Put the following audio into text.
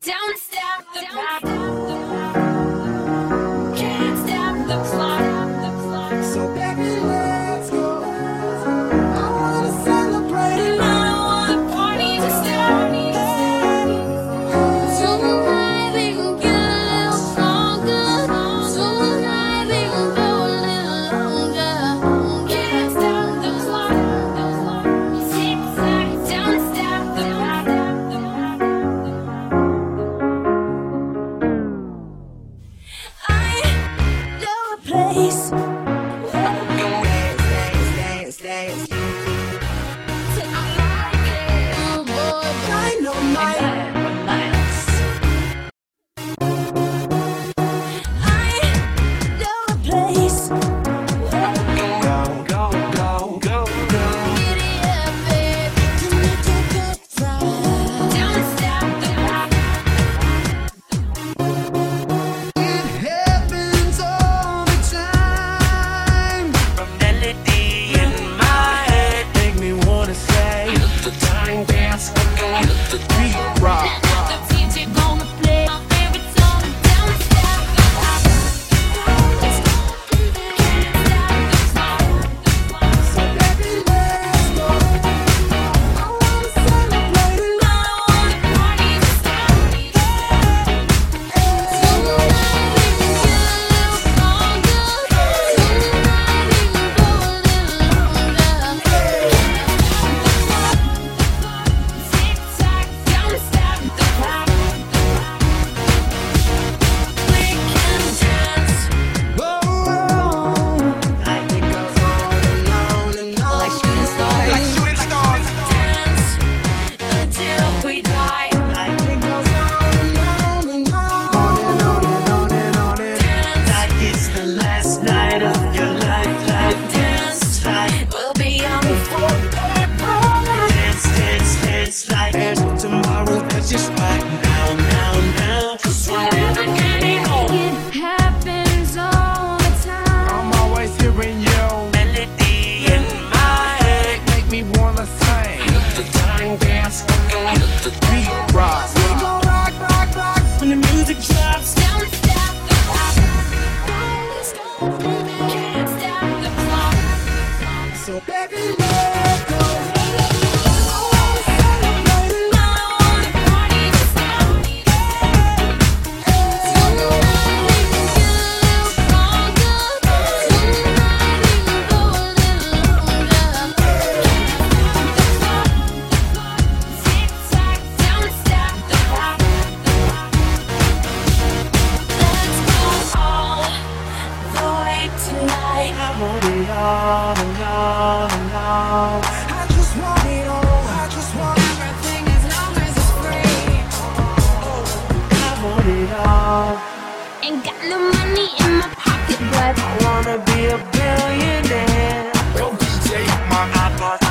Don't stop the clock. Can't stop the clock. So baby, let's go. I wanna celebrate. And I don't want the party to stop. Tonight we gon' get a little stronger. Tonight we gon' go a little longer. Can't stop the clock. Tick tock. Don't stop the clock. I know a place. Dance. Oh boy, Dynamite. I know a place. Go. giddy up, babe. To make your bed right. Don't stop the clock. It happens all the time. A melody in my head make me wanna say the time dance on the beat rock. The DJ gonna play my favorite song. Don't stop the clock. Can't stop the clock. So baby, let's go. I wanna celebrate. I don't want the party to stop. Tonight we gon' get a little stronger. Tonight we gon' go a little longer. Tick tock, don't stop the clock. We can dance. Like it goes on and on and on. Like shooting stars. Dance until we die. Like it goes on and on and on. Dance, Like it's the last night of your life. dance. Like We'll be young forever. dance like there's no tomorrow. That's just right now. 'Cause We're never getting old. It happens all the time. I'm always hearing your melody in my head make me wanna sing. the time dance on the beat rock. We gon' rock. When the music drops, Don't stop the clock. Can't stop the clock. So baby, let's go. I wanna celebrate. I don't want the party to stop. Tonight we gon' get a little stronger. Tonight we gon' go a little longer. Tick tock, don't stop the clock. Let's go all the way tonight. I want it all and all and all. I just want it all. Everything as long as it's free. I want it all. Ain't got no money in my pocket, but I wanna be a billionaire. Yo, DJ, my I bought